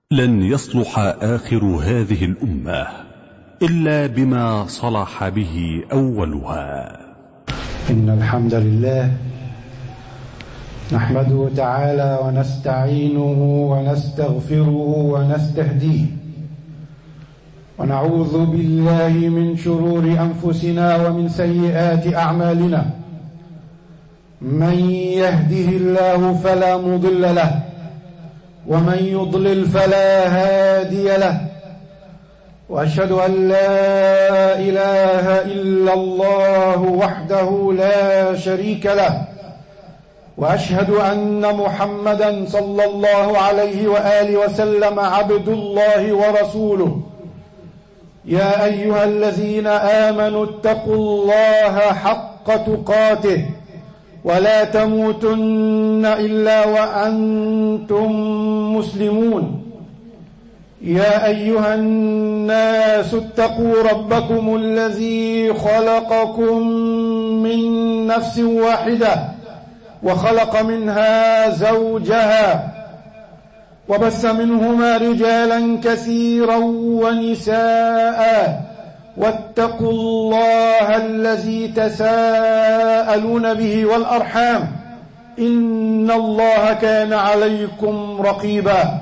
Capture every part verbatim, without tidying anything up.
لن يصلح آخر هذه الأمة إلا بما صلح به أولها. إن الحمد لله نحمده تعالى ونستعينه ونستغفره ونستهديه، ونعوذ بالله من شرور أنفسنا ومن سيئات أعمالنا. من يهده الله فلا مضل له، ومن يضلل فلا هادي له، وأشهد أن لا إله إلا الله وحده لا شريك له، وأشهد أن محمدا صلى الله عليه وآله وسلم عبد الله ورسوله. يا أيها الذين آمنوا اتقوا الله حق تقاته ولا تموتن إلا وأنتم مسلمون. يا أيها الناس اتقوا ربكم الذي خلقكم من نفس واحدة وخلق منها زوجها وبث منهما رجالا كثيرا ونساء، واتقوا الله الذي تساءلون به والأرحام إن الله كان عليكم رقيبا.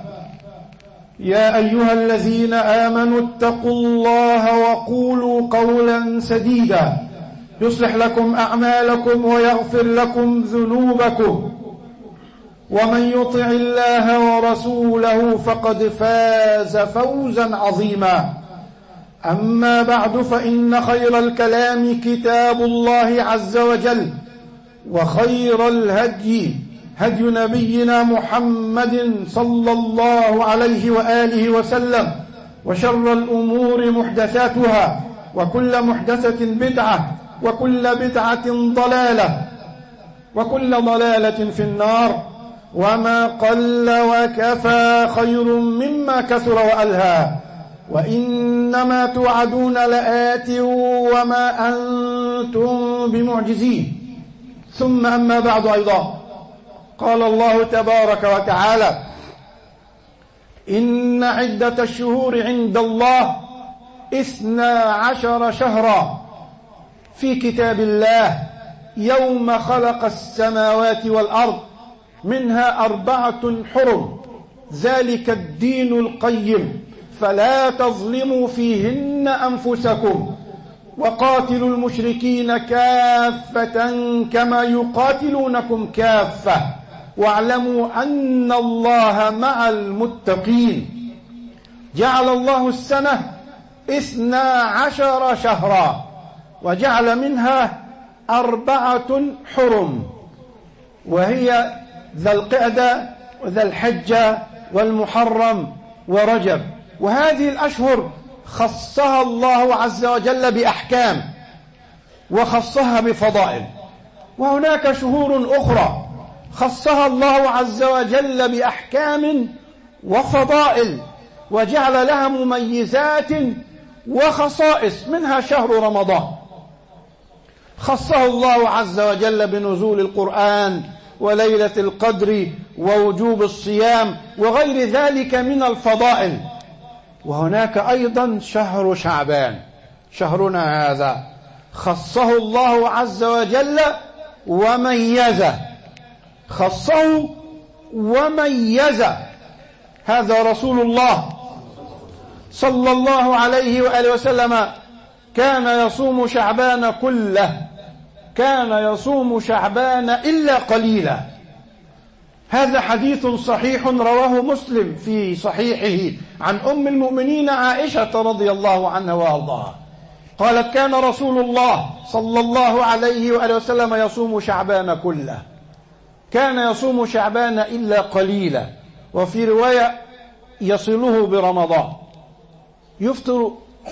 يا أيها الذين آمنوا اتقوا الله وقولوا قولا سديدا يصلح لكم أعمالكم ويغفر لكم ذنوبكم، ومن يطع الله ورسوله فقد فاز فوزا عظيما. أما بعد، فإن خير الكلام كتاب الله عز وجل، وخير الهدي هدي نبينا محمد صلى الله عليه وآله وسلم، وشر الأمور محدثاتها، وكل محدثة بدعة، وكل بدعة ضلالة، وكل ضلالة في النار. وما قل وكفى خير مما كثر وألهى، وإنما توعدون لآت وما أنتم بمعجزين. ثم أما بعد أيضا، قال الله تبارك وتعالى: إن عدة الشهور عند الله اثنا عشر شهرا في كتاب الله يوم خلق السماوات والأرض منها أربعة حرم، ذلك الدين القيم، فلا تظلموا فيهن أنفسكم، وقاتلوا المشركين كافة كما يقاتلونكم كافة، واعلموا أن الله مع المتقين. جعل الله السنة اثنا عشر شهرا، وجعل منها أربعة حرم، وهي ذا القعدة وذا الحجة والمحرم ورجب. وهذه الأشهر خصها الله عز وجل بأحكام، وخصها بفضائل. وهناك شهور أخرى خصها الله عز وجل بأحكام وفضائل، وجعل لها مميزات وخصائص، منها شهر رمضان خصه الله عز وجل بنزول القرآن وليلة القدر ووجوب الصيام وغير ذلك من الفضائل. وهناك أيضا شهر شعبان، شهرنا هذا خصه الله عز وجل وميزه، خصه وميزه. هذا رسول الله صلى الله عليه وآله وسلم كان يصوم شعبان كله، كان يصوم شعبان إلا قليلا. هذا حديث صحيح رواه مسلم في صحيحه عن أم المؤمنين عائشة رضي الله عنها وأرضاها، قالت: كان رسول الله صلى الله عليه وآله وسلم يصوم شعبان كله، كان يصوم شعبان إلا قليلا. وفي رواية يصله برمضان، يفطر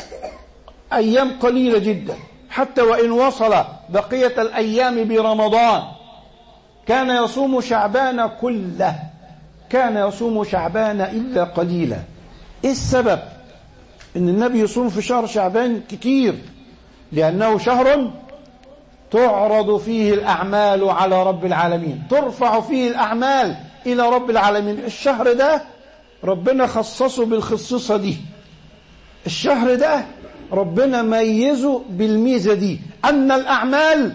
أيام قليلة جدا، حتى وإن وصل بقية الأيام برمضان. كان يصوم شعبان كله، كان يصوم شعبان إلا قليلا. إيه السبب إن النبي يصوم في شهر شعبان كتير؟ لأنه شهر تعرض فيه الأعمال على رب العالمين، ترفع فيه الأعمال إلى رب العالمين. الشهر ده ربنا خصصه بالخصيصة دي. الشهر ده ربنا ميزه بالميزة دي، أن الأعمال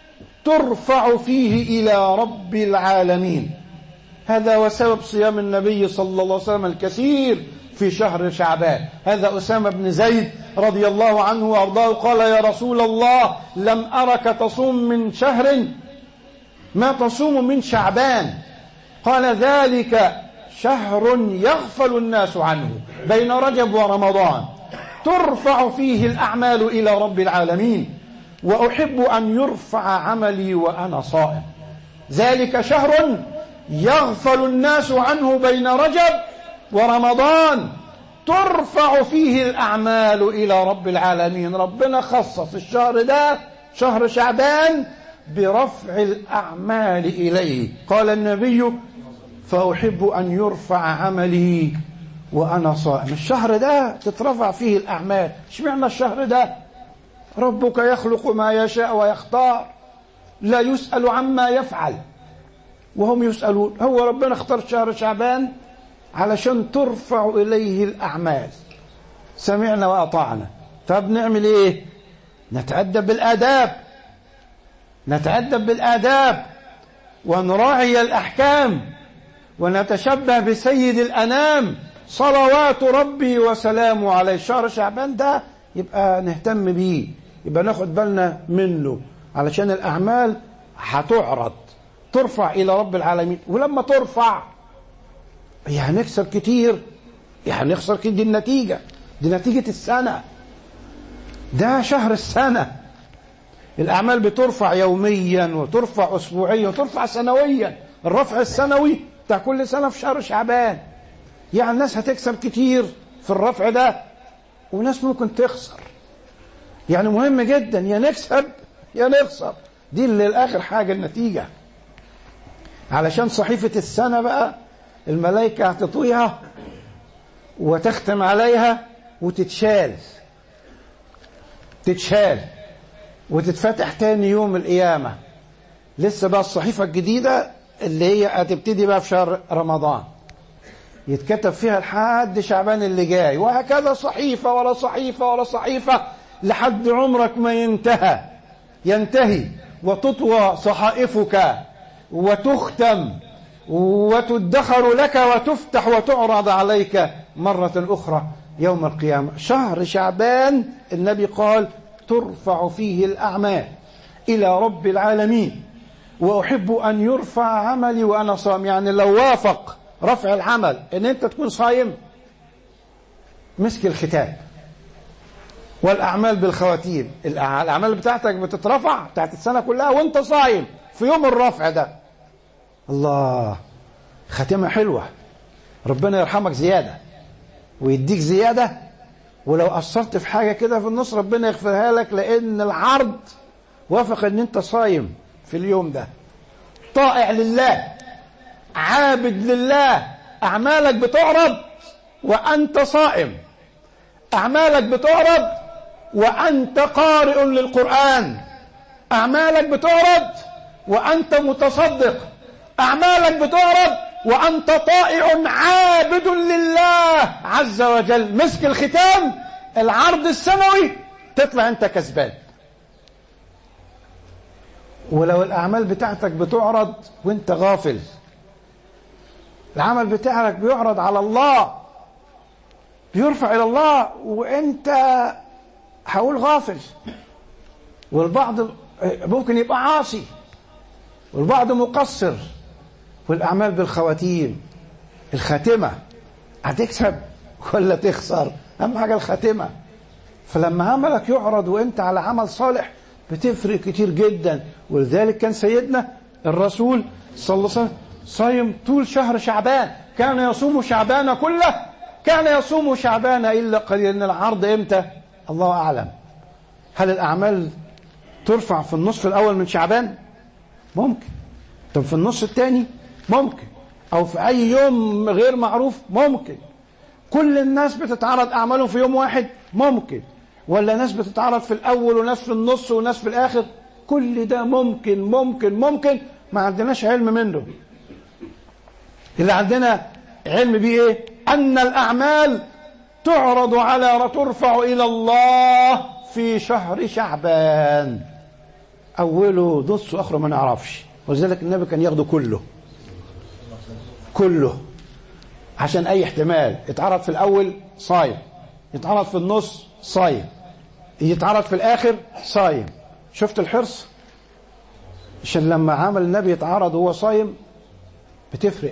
ترفع فيه إلى رب العالمين. هذا وسبب صيام النبي صلى الله عليه وسلم الكثير في شهر شعبان. هذا أسامة بن زيد رضي الله عنه وأرضاه قال: يا رسول الله، لم أرك تصوم من شهر ما تصوم من شعبان. قال: ذلك شهر يغفل الناس عنه بين رجب ورمضان، ترفع فيه الأعمال إلى رب العالمين، وأحب أن يرفع عملي وأنا صائم. ذلك شهر يغفل الناس عنه بين رجب ورمضان، ترفع فيه الأعمال إلى رب العالمين. ربنا خصص الشهر ده شهر شعبان برفع الأعمال إليه. قال النبي: فأحب أن يرفع عملي وأنا صائم. الشهر ده تترفع فيه الأعمال. اشمعنى الشهر ده؟ ربك يخلق ما يشاء ويختار، لا يسأل عما يفعل وهم يسألون. هو ربنا اختار شهر شعبان علشان ترفع إليه الأعمال. سمعنا وأطعنا. طب نعمل إيه؟ نتأدب بالآداب، نتأدب بالآداب ونراعي الأحكام ونتشبه بسيد الأنام صلوات ربي وسلامه عليه. شهر شعبان ده يبقى نهتم بيه، يبقى ناخد بالنا منه، علشان الأعمال هتعرض ترفع إلى رب العالمين. ولما ترفع يعني هنكسر كتير، يعني هنخسر كتير. دي النتيجة، دي نتيجة السنة، ده شهر السنة. الأعمال بترفع يوميا وترفع أسبوعيا وترفع سنويا. الرفع السنوي بتاع كل سنة في شهر شعبان. يعني الناس هتكسب كتير في الرفع ده، وناس ممكن تخسر. يعني مهم جدا يا نكسب يا نخسر. دي اللي الآخر حاجة النتيجة. علشان صحيفة السنة بقى الملائكة هتطويها وتختم عليها وتتشال، تتشال وتتفتح تاني يوم القيامة. لسه بقى الصحيفة الجديدة اللي هي هتبتدي بقى في شهر رمضان، يتكتب فيها لحد شعبان اللي جاي، وهكذا صحيفة ولا صحيفة ولا صحيفة لحد عمرك ما ينتهى ينتهي وتطوى صحائفك وتختم وتدخر لك وتفتح وتعرض عليك مرة أخرى يوم القيامة. شهر شعبان النبي قال: ترفع فيه الأعمال إلى رب العالمين، وأحب أن يرفع عملي وأنا صائم. يعني لو وافق رفع العمل إن أنت تكون صايم، مسك الختام والأعمال بالخواتيم. الأعمال بتاعتك بتترفع بتاعت السنة كلها وأنت صايم في يوم الرفع ده. الله، ختمة حلوة. ربنا يرحمك زيادة ويديك زيادة، ولو قصرت في حاجة كده في النص ربنا يغفرها لك، لأن العرض وافق ان انت صايم في اليوم ده، طائع لله، عابد لله. أعمالك بتعرض وأنت صائم، أعمالك بتعرض وأنت قارئ للقرآن، أعمالك بتعرض وأنت متصدق، أعمالك بتعرض وأنت طائع عابد لله عز وجل. مسك الختام العرض السنوي تطلع أنت كسبان. ولو الأعمال بتاعتك بتعرض وأنت غافل، العمل بتاعك بيعرض على الله، بيرفع إلى الله وأنت هقول غافل. والبعض ممكن يبقى عاصي والبعض مقصر. والأعمال بالخواتيم، الخاتمة هتكسب ولا تخسر؟ أهم حاجة الخاتمة. فلما عملك يعرض وأنت على عمل صالح بتفرق كتير جدا. ولذلك كان سيدنا الرسول صلى الله عليه وسلم صايم طول شهر شعبان، كان يصوم شعبان كله، كان يصوم شعبان إلا قليلا. إن العرض إمتى؟ الله أعلم. هل الأعمال ترفع في النصف الأول من شعبان؟ ممكن. طب في النص الثاني؟ ممكن. أو في أي يوم غير معروف؟ ممكن. كل الناس بتتعرض أعمالهم في يوم واحد؟ ممكن. ولا ناس بتتعرض في الأول وناس في النص وناس في الآخر؟ كل ده ممكن ممكن ممكن. ما عندناش علم منه. اللي عندنا علم بيه إيه؟ أن الأعمال تعرض على ترفع إلى الله في شهر شعبان، أوله نص وآخره ما نعرفش، ولذلك النبي كان ياخده كله كله عشان أي احتمال. يتعرض في الأول صايم، يتعرض في النص صايم، يتعرض في الآخر صايم. شفت الحرص؟ عشان لما عمل النبي يتعرض وهو صايم بتفرق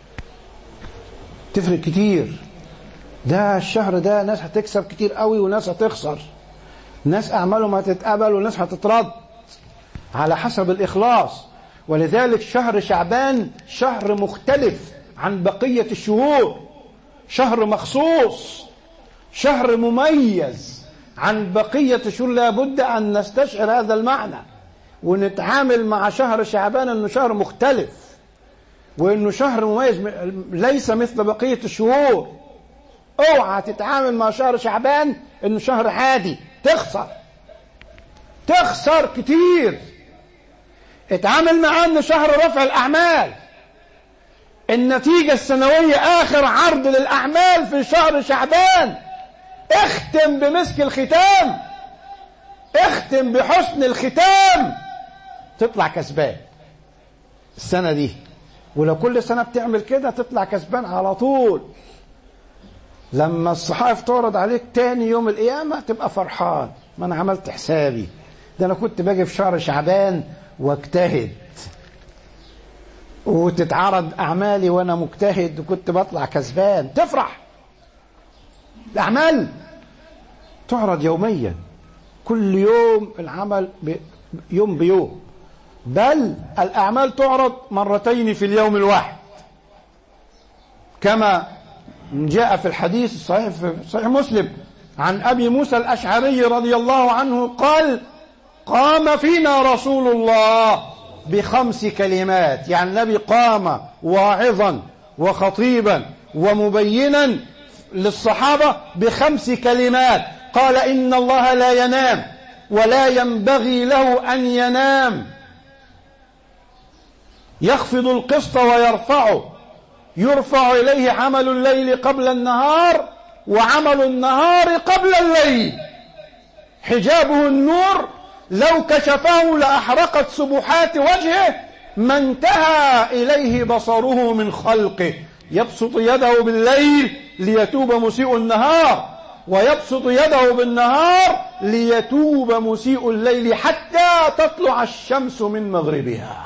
تفرق كتير. ده الشهر ده ناس هتكسب كتير قوي وناس هتخسر، ناس أعمالهم هتتقبل وناس هتترد على حسب الإخلاص. ولذلك شهر شعبان شهر مختلف عن بقية الشهور، شهر مخصوص، شهر مميز عن بقية الشهور. لابد أن نستشعر هذا المعنى ونتعامل مع شهر شعبان أنه شهر مختلف وأنه شهر مميز ليس مثل بقية الشهور. اوعى تتعامل مع شهر شعبان أنه شهر عادي، تخسر تخسر كتير. اتعامل معاه أنه شهر رفع الأعمال، النتيجة السنوية آخر عرض للأعمال في شهر شعبان. اختم بمسك الختام، اختم بحسن الختام، تطلع كسبان السنة دي. ولو كل سنة بتعمل كده تطلع كسبان على طول. لما الصحائف تعرض عليك تاني يوم القيامة تبقى فرحان، ما أنا عملت حسابي، ده أنا كنت باجي في شهر شعبان واجتهد وتتعرض أعمالي وأنا مجتهد وكنت بطلع كسبان، تفرح. الأعمال تعرض يوميا، كل يوم العمل يوم بيوم، بل الأعمال تعرض مرتين في اليوم الواحد كما جاء في الحديث الصحيح في صحيح مسلم عن أبي موسى الأشعري رضي الله عنه قال: قام فينا رسول الله بخمس كلمات. يعني النبي قام واعظا وخطيبا ومبينا للصحابة بخمس كلمات. قال: إن الله لا ينام ولا ينبغي له أن ينام، يخفض القسط ويرفعه، يرفع إليه عمل الليل قبل النهار وعمل النهار قبل الليل، حجابه النور لو كشفه لأحرقت سبحات وجهه ما انتهى إليه بصره من خلقه، يبسط يده بالليل ليتوب مسيء النهار ويبسط يده بالنهار ليتوب مسيء الليل حتى تطلع الشمس من مغربها.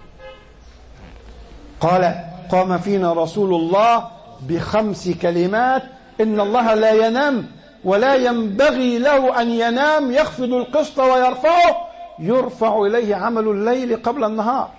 قال: قام فينا رسول الله بخمس كلمات: إن الله لا ينام ولا ينبغي له أن ينام، يخفض القسط ويرفعه، يرفع إليه عمل الليل قبل النهار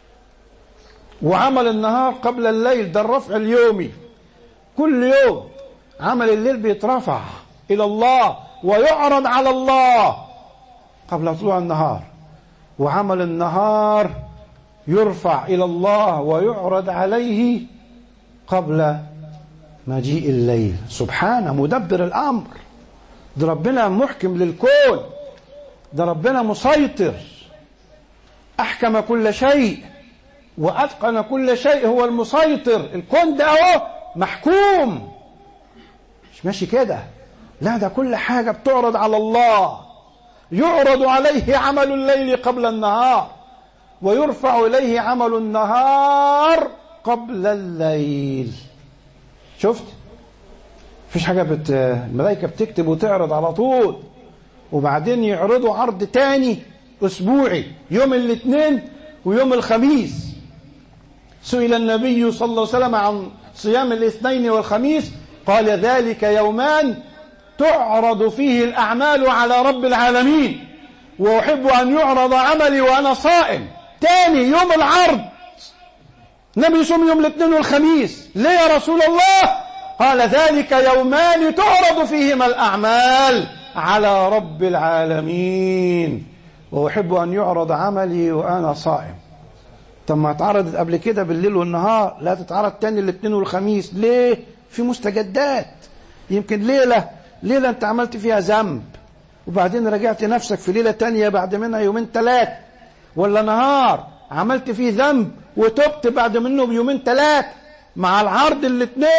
وعمل النهار قبل الليل. ده الرفع اليومي، كل يوم عمل الليل بيترفع إلى الله ويعرض على الله قبل طلوع النهار، وعمل النهار يرفع إلى الله ويعرض عليه قبل مجيء الليل. سبحانه مدبر الأمر، ده ربنا محكم للكون، ده ربنا مسيطر، أحكم كل شيء وأتقن كل شيء، هو المسيطر. الكون ده اهو محكوم، مش ماشي كده، لا، ده كل حاجة بتعرض على الله. يعرض عليه عمل الليل قبل النهار ويرفع إليه عمل النهار قبل الليل. شفت؟ فيش حاجة بت... الملائكة بتكتب وتعرض على طول، وبعدين يعرضوا عرض تاني أسبوعي يوم الاثنين ويوم الخميس. سئل النبي صلى الله عليه وسلم عن صيام الاثنين والخميس، قال: ذلك يومان تعرض فيه الأعمال على رب العالمين، وأحب أن يعرض عملي وأنا صائم. تاني يوم العرض النبي يصوم يوم الاثنين والخميس. ليه يا رسول الله؟ قال: ذلك يومان تعرض فيهما الأعمال على رب العالمين، وأحب أن يعرض عملي وأنا صائم. طب ما اتعرضت قبل كده بالليل والنهار، لا تتعرض تاني الاثنين والخميس ليه؟ في مستجدات. يمكن ليلة ليلة انت عملت فيها ذنب وبعدين رجعت نفسك في ليلة تانية بعد منها يومين ثلاثة، ولا نهار عملت فيه ذنب وتبت بعد منه بيومين ثلاثة، مع العرض الاثنين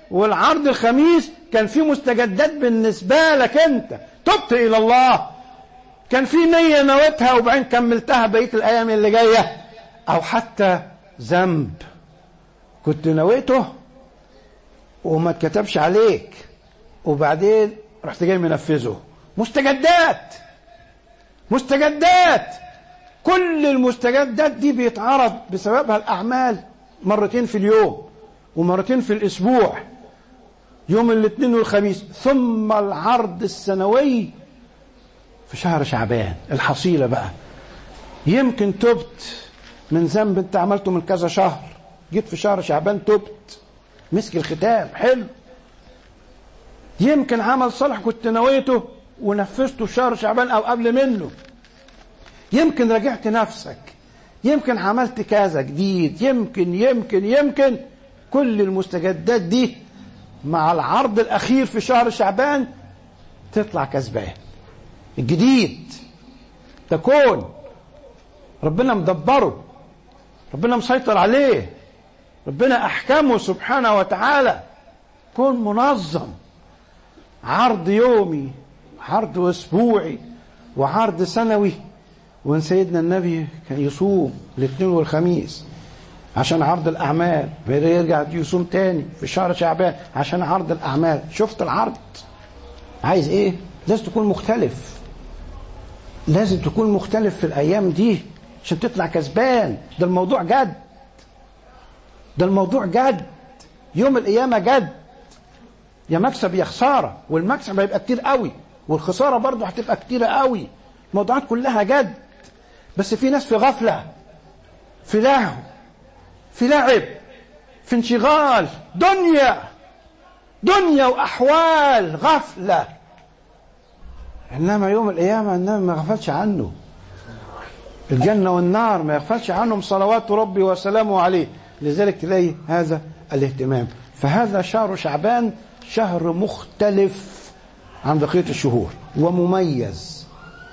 والعرض الخميس كان فيه مستجدات بالنسبة لك انت، تبت الى الله، كان في نية نويتها وبعدين كملتها بقية الايام اللي جاية، او حتى ذنب كنت نويته وما اتكتبش عليك وبعدين رحت جاي منفذه. مستجدات مستجدات كل المستجدات دي بيتعرض بسببها الأعمال مرتين في اليوم ومرتين في الأسبوع، يوم الاثنين والخميس، ثم العرض السنوي في شهر شعبان. الحصيلة بقى يمكن تبت من ذنب انت عملته من كذا شهر، جيت في شهر شعبان تبت، مسك الختام حلو. يمكن عمل صالح كنت نويته ونفذته في شهر شعبان او قبل منه، يمكن راجعت نفسك، يمكن عملت كذا جديد، يمكن يمكن يمكن كل المستجدات دي مع العرض الاخير في شهر شعبان تطلع كسبان. الجديد ده كون ربنا مدبره، ربنا مسيطر عليه، ربنا احكمه سبحانه وتعالى، كون منظم، عرض يومي عرض اسبوعي وعرض سنوي. وان سيدنا النبي كان يصوم الاثنين والخميس عشان عرض الاعمال، يرجع يصوم تاني في شهر شعبان عشان عرض الاعمال. شفت العرض عايز ايه؟ لازم تكون مختلف، لازم تكون مختلف في الايام دي عشان تطلع كسبان. ده الموضوع جد، ده الموضوع جد، يوم القيامه جد، يا مكسب يا خساره، والمكسب هيبقى كتير قوي والخساره برضه هتبقى كتيره قوي. الموضوعات كلها جد، بس في ناس في غفله، في لهو، في لعب، في انشغال، دنيا دنيا واحوال، غفله. انما يوم القيامه النبي ما غفلش عنه، الجنه والنار ما يغفلش عنهم صلوات ربي وسلامه عليه. لذلك تلاقي هذا الاهتمام. فهذا شهر شعبان شهر مختلف عن بقيه الشهور ومميز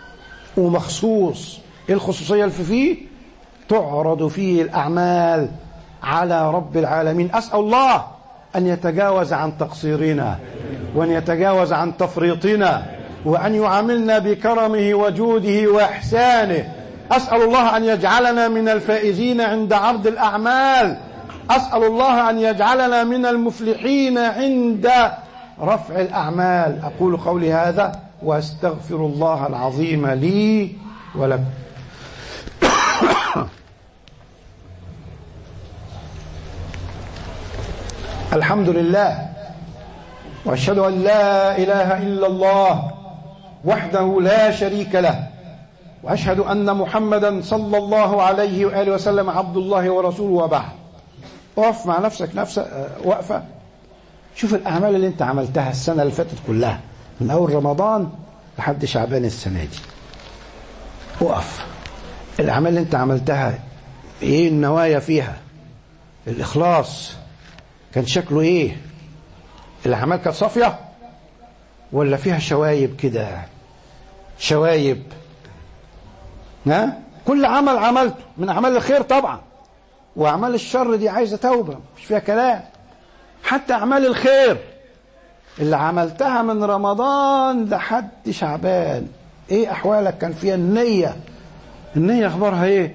ومخصوص. ايه الخصوصيه اللي فيه؟ تعرض فيه الاعمال على رب العالمين. اسال الله ان يتجاوز عن تقصيرنا وان يتجاوز عن تفريطنا وان يعاملنا بكرمه وجوده واحسانه. اسال الله ان يجعلنا من الفائزين عند عرض الاعمال. اسال الله ان يجعلنا من المفلحين عند رفع الاعمال. اقول قولي هذا واستغفر الله العظيم لي ولكم. الحمد لله، واشهد ان لا اله الا الله وحده لا شريك له، واشهد ان محمدا صلى الله عليه واله وسلم عبد الله ورسوله. وبعد، اقف مع نفسك نفسك وقفه، شوف الاعمال اللي انت عملتها السنه اللي فاتت كلها من اول رمضان لحد شعبان السنه دي. اقف، الاعمال اللي انت عملتها ايه النوايا فيها؟ الاخلاص كان شكله ايه؟ الاعمال كانت صافيه ولا فيها شوايب كده؟ شوايب. ها؟ كل عمل عملته من اعمال الخير طبعا، واعمال الشر دي عايزه توبه مش فيها كلام. حتى اعمال الخير اللي عملتها من رمضان لحد شعبان، ايه احوالك؟ كان فيها النيه. النيه اخبارها ايه؟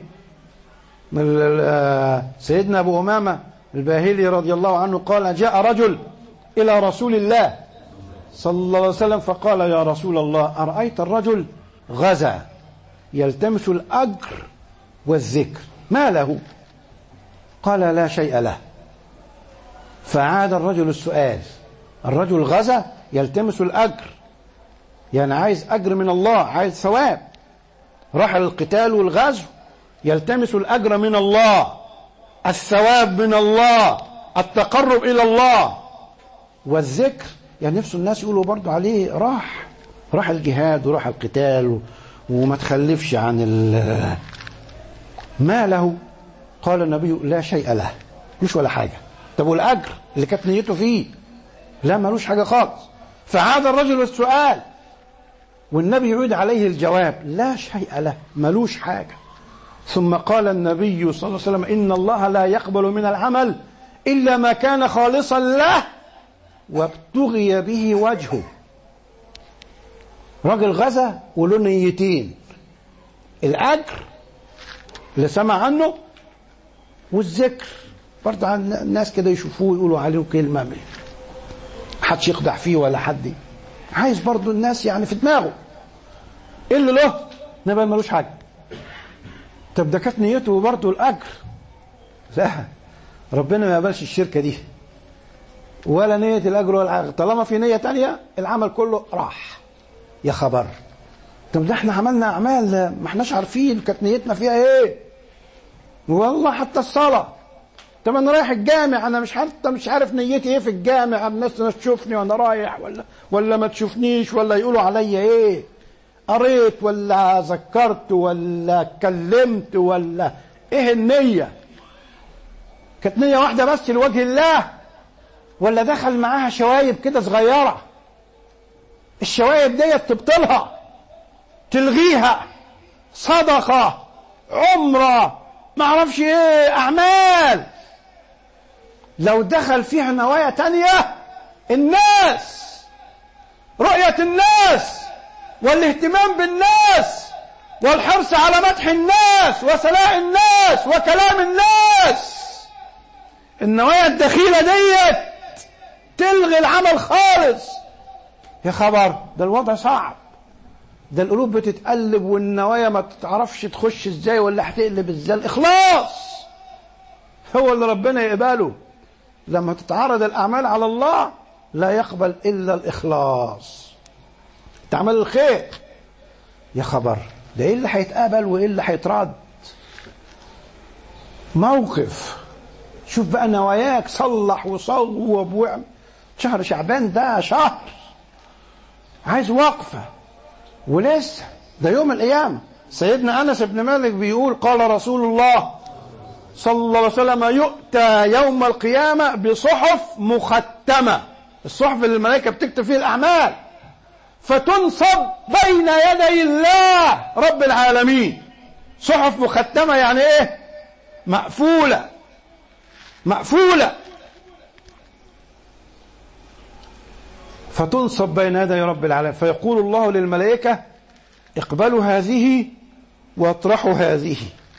سيدنا ابو امامه الباهلي رضي الله عنه قال: جاء رجل الى رسول الله صلى الله عليه وسلم فقال: يا رسول الله، ارايت الرجل غزا يلتمس الاجر والذكر، ما له؟ قال: لا شيء له. فعاد الرجل السؤال، الرجل غزا يلتمس الاجر، يعني عايز اجر من الله، عايز ثواب، راح للقتال والغزو يلتمس الاجر من الله، الثواب من الله، التقرب الى الله، والذكر يعني نفسه الناس يقولوا برضو عليه راح راح الجهاد وراح القتال وما تخلفش عن ال ما له؟ قال النبي: لا شيء له، مش ولا حاجه. طب والاجر اللي كانت نيته فيه؟ لا، ملوش حاجه خالص. فعاد الرجل السؤال والنبي يعيد عليه الجواب: لا شيء له، ملوش حاجه. ثم قال النبي صلى الله عليه وسلم: إن الله لا يقبل من العمل إلا ما كان خالصا له وابتغي به وجهه. راجل غزا وله نيتين، الأجر اللي سمع عنه والذكر، برضه عن الناس كده يشوفوه يقولوا عليه كلمة، ما حدش يقدح فيه ولا حد، عايز برضه الناس يعني في دماغه ايه اللي له نبقى ملوش حاجة. طب ده كانت نيته برضه الأجر، لا ربنا ما يقبلش الشركة دي ولا نية الأجر ولا الأجر، طالما في نية تانية العمل كله راح. يا خبر، طب ده احنا عملنا أعمال ما احناش عارفين كانت نيتنا فيها ايه، والله حتى الصلاة. طب انا رايح الجامع انا مش حتى مش عارف نيتي ايه في الجامع، الناس تشوفني وانا رايح ولا ولا ما تشوفنيش، ولا يقولوا عليا ايه، قريت ولا ذكرت ولا اتكلمت ولا ايه النية؟ كانت نية واحدة بس لوجه الله، ولا دخل معاها شوايب كده صغيرة؟ الشوايب ديت تبطلها، تلغيها، صدقة، عمرة، ما اعرفش ايه، اعمال لو دخل فيها نوايا تانية، الناس، رؤية الناس والاهتمام بالناس والحرص على مدح الناس وثناء الناس وكلام الناس، النوايا الدخيلة ديت تلغي العمل خالص. يا خبر، ده الوضع صعب، ده القلوب بتتقلب والنوايا ما تعرفش تخش ازاي ولا هتقلب ازاي. الاخلاص هو اللي ربنا يقبله. لما تتعرض الاعمال على الله لا يقبل الا الاخلاص، تعمل الخير. يا خبر، ده ايه اللي هيتقبل وايه اللي هيترد؟ موقف. شوف بقى نواياك، صلح وصوب واعمل. شهر شعبان ده شهر عايز وقفه، ولسه ده يوم القيامة. سيدنا أنس بن مالك بيقول قال رسول الله صلى الله عليه وسلم يؤتى يوم القيامة بصحف مختمة، الصحف اللي الملائكة بتكتب فيه الأعمال، فتنصب بين يدي الله رب العالمين. صحف مختمة يعني ايه؟ مقفولة، مقفولة. فتنصب بين يدي رب العالمين، فيقول الله للملائكة اقبلوا هذه واطرحوا هذه.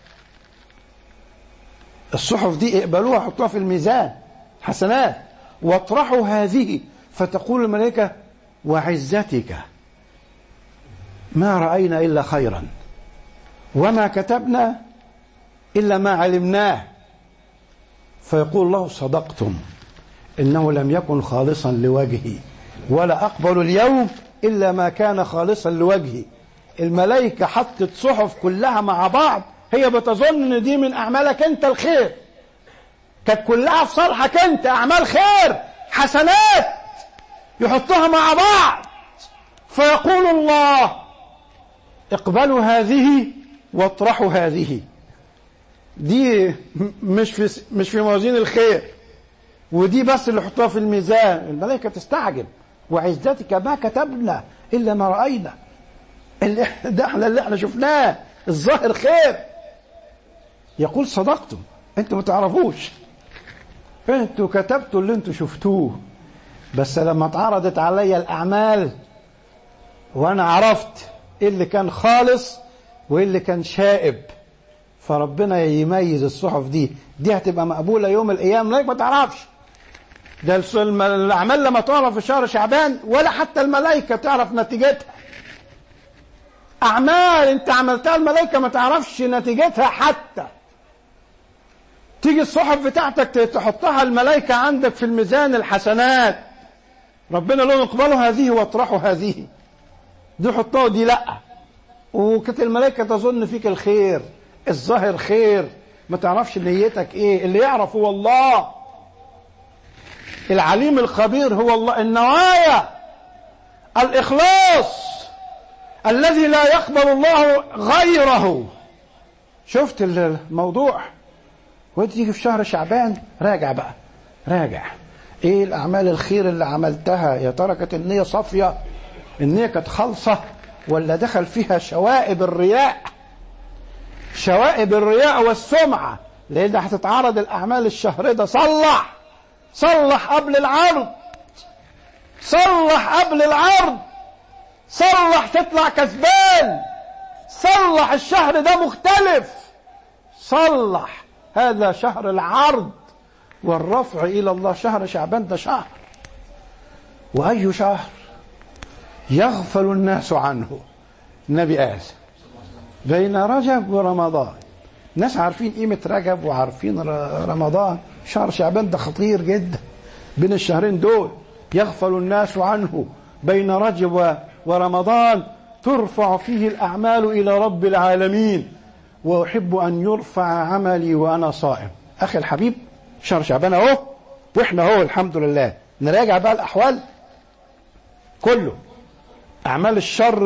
الصحف دي اقبلوها، حطوها في الميزان حسنات، واطرحوا هذه. فتقول الملائكة وعزتك ما رأينا إلا خيرا وما كتبنا إلا ما علمناه. فيقول الله صدقتم إنه لم يكن خالصا لوجهي ولا أقبل اليوم إلا ما كان خالصا لوجهي. الملائكة حطت صحف كلها مع بعض، هي بتظن ان دي من أعمالك أنت الخير، كانت كلها في صالحك أنت، أعمال خير حسنات، يحطها مع بعض. فيقول الله اقبلوا هذه واطرحوا هذه. دي مش في مش في موازين الخير، ودي بس اللي حطوها في الميزان. الملائكة تستعجب وعزتك ما كتبنا إلا ما رأينا، اللي ده احنا اللي احنا شفناه الظاهر خير. يقول صدقتم، انتوا ما تعرفوش، انتوا كتبتوا اللي انتوا شفتوه، بس لما اتعرضت عليا الأعمال وانا عرفت ايه اللي كان خالص وايه اللي كان شائب، فربنا يميز الصحف دي، دي هتبقى مقبولة يوم القيامة. لك ما تعرفش، ده الأعمال لما تعرف في شهر شعبان ولا حتى الملائكة تعرف نتيجتها. أعمال أنت عملتها الملائكة ما تعرفش نتيجتها، حتى تيجي الصحف بتاعتك تحطها الملائكة عندك في الميزان الحسنات، ربنا لهم اقبلوا هذه واطرحوا هذه، دي حطوها دي لأ، وكانت الملائكة تظن فيك الخير، الظاهر خير، ما تعرفش نيتك ايه. اللي يعرف هو الله، العليم الخبير هو الله. النوايا، الإخلاص الذي لا يقبل الله غيره. شفت الموضوع؟ وتيجي في شهر شعبان راجع بقى، راجع ايه الأعمال الخير اللي عملتها، يا ترى كانت النية صافية، النية كانت خالصة، ولا دخل فيها شوائب الرياء، شوائب الرياء والسمعة، لأن هتتعرض الأعمال الشهر ده. صلح صلح قبل العرض، صلح قبل العرض، صلح تطلع كسبان، صلح الشهر ده مختلف، صلح هذا شهر العرض والرفع إلى الله. شهر شعبان ده شهر، وأي شهر يغفل الناس عنه. النبي قال بين رجب ورمضان. ناس عارفين قيمة رجب وعارفين رمضان، شهر شعبان ده خطير جدا. بين الشهرين دول يغفل الناس عنه. بين رجب ورمضان ترفع فيه الأعمال إلى رب العالمين، وأحب أن يرفع عملي وأنا صائم. أخي الحبيب، شهر شعبان أهو، وإحنا أهو الحمد لله. نراجع بقى الأحوال كله، أعمال الشر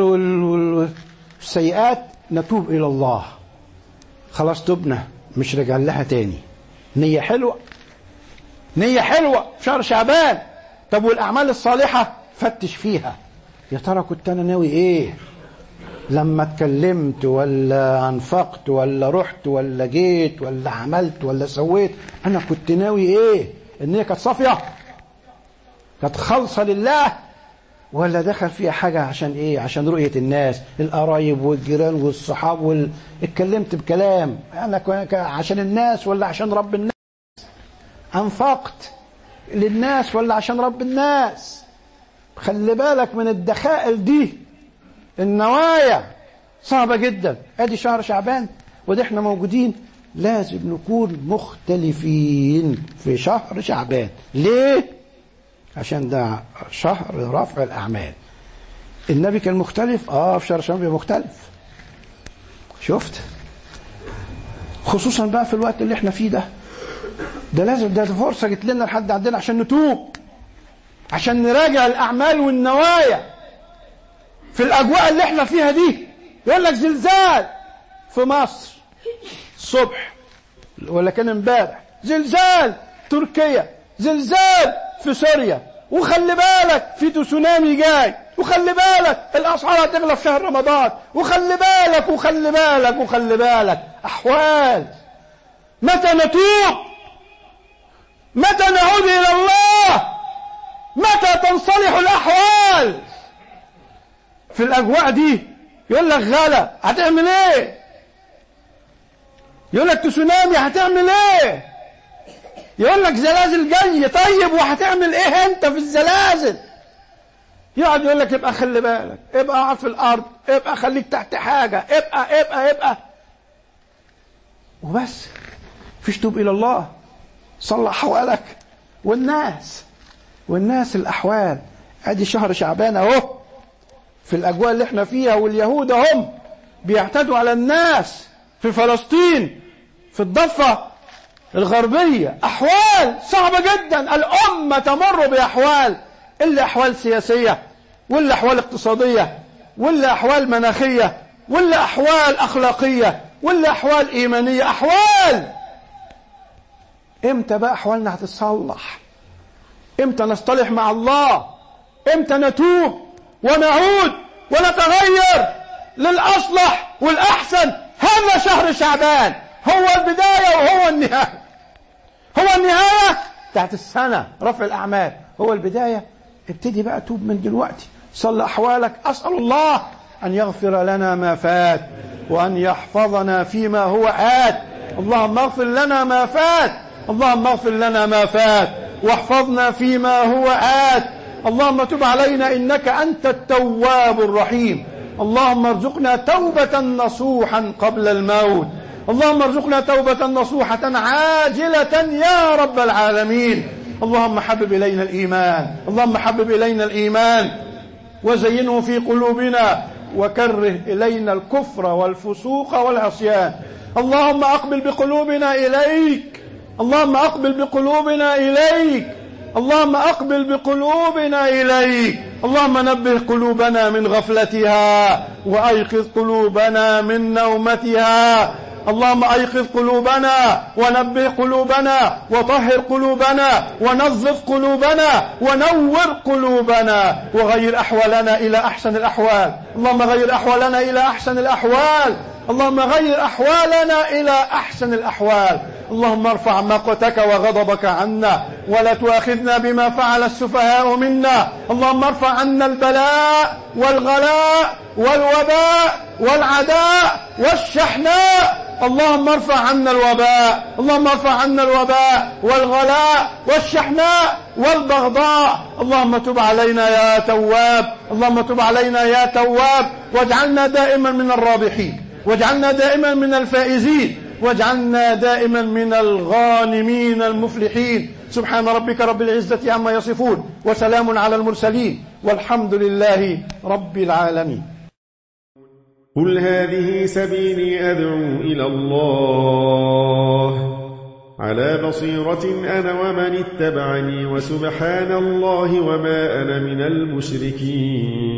والسيئات نتوب إلى الله. خلاص تبنا، مش رجع لها تاني. نية حلوة، نية حلوة في شهر شعبان. طب والأعمال الصالحة فتش فيها، يا ترى كنت أنا ناوي إيه لما اتكلمت ولا أنفقت ولا رحت ولا جيت ولا عملت ولا سويت؟ أنا كنت ناوي إيه؟ النية كانت صافية، كانت خالصة لله، ولا دخل فيها حاجة عشان إيه؟ عشان رؤية الناس، القرايب والجيران والصحاب وال... اتكلمت بكلام أنا عشان الناس ولا عشان رب الناس؟ أنفقت للناس ولا عشان رب الناس؟ خلي بالك من الدخائل دي، النوايا صعبة جدا. ادي شهر شعبان ودي احنا موجودين، لازم نكون مختلفين في شهر شعبان. ليه؟ عشان ده شهر رفع الأعمال. النبي كان مختلف، اه في شهر شعبان مختلف. شفت؟ خصوصا بقى في الوقت اللي احنا فيه ده، ده لازم، ده فرصة جت لنا لحد عندنا عشان نتوب، عشان نراجع الأعمال والنوايا في الأجواء اللي احنا فيها دي. يقول لك زلزال في مصر الصبح ولا كان امبارح، زلزال تركيا، زلزال في سوريا، وخلي بالك في تسونامي جاي، وخلي بالك الأسعار هتغلى في شهر رمضان، وخلي بالك وخلي بالك وخلي بالك. أحوال. متى نتوب؟ متى نعود إلى الله؟ متى تنصلح الأحوال؟ في الأجواء دي يقول لك غلا، هتعمل ايه؟ يقول لك تسونامي، هتعمل ايه؟ يقول لك زلازل جاية، طيب وهتعمل ايه انت في الزلازل؟ يقعد يقول لك ابقى خلي بالك، ابقى اقعد في الارض، ابقى خليك تحت حاجة، ابقى ابقى ابقى وبس. فيش توب الى الله. صلح حوالك والناس والناس الأحوال. ادي شهر شعبان اهو في الأجواء اللي احنا فيها، واليهود هم بيعتدوا على الناس في فلسطين في الضفة الغربية. أحوال صعبة جدا. الأمة تمر بأحوال، إلا أحوال سياسية، ولا أحوال اقتصادية، ولا أحوال مناخية، ولا أحوال أخلاقية، ولا أحوال إيمانية. أحوال. إمتى بقى أحوالنا هتتصلح؟ إمتى نصطلح مع الله؟ إمتى نتوب ونعود ونتغير للأصلح والأحسن؟ هذا شهر شعبان، هو البداية وهو النهاية. هو النهاية بتاعت السنة رفع الأعمال، هو البداية. ابتدي بقى توب من دلوقتي، صلح أحوالك. أسأل الله أن يغفر لنا ما فات وأن يحفظنا فيما هو آت. اللهم اغفر لنا ما فات، اللهم اغفر لنا ما فات واحفظنا فيما هو آت. اللهم تب علينا إنك أنت التواب الرحيم. اللهم ارزقنا توبة نصوحا قبل الموت. اللهم ارزقنا توبة نصوحة عاجلة يا رب العالمين. اللهم حبب إلينا الإيمان، اللهم حبب إلينا الإيمان وزينه في قلوبنا، وكره إلينا الكفر والفسوق والعصيان. اللهم أقبل بقلوبنا إليك، اللهم أقبل بقلوبنا إليك، اللهم أقبل بقلوبنا إليك. اللهم نبه قلوبنا من غفلتها وأيقظ قلوبنا من نومتها. اللهم أيقظ قلوبنا ونبه قلوبنا وطهر قلوبنا ونظف قلوبنا ونور قلوبنا وغير أحوالنا إلى أحسن الأحوال. اللهم غير أحوالنا إلى أحسن الأحوال. اللهم غير أحوالنا إلى أحسن الأحوال. اللهم ارفع مقتك وغضبك عنا ولا تؤاخذنا بما فعل السفهاء منا. اللهم ارفع عنا البلاء والغلاء والوباء والعداء والشحناء. اللهم ارفع عنا الوباء، اللهم ارفع عنا الوباء والغلاء والشحناء والبغضاء. اللهم تب علينا يا تواب، اللهم تب علينا يا تواب، واجعلنا دائما من الرابحين، واجعلنا دائما من الفائزين، واجعلنا دائما من الغانمين المفلحين. سبحان ربك رب العزة عما يصفون، وسلام على المرسلين، والحمد لله رب العالمين. قل هذه سبيلي أدعو إلى الله على بصيرة أنا ومن اتبعني، وسبحان الله وما أنا من المشركين.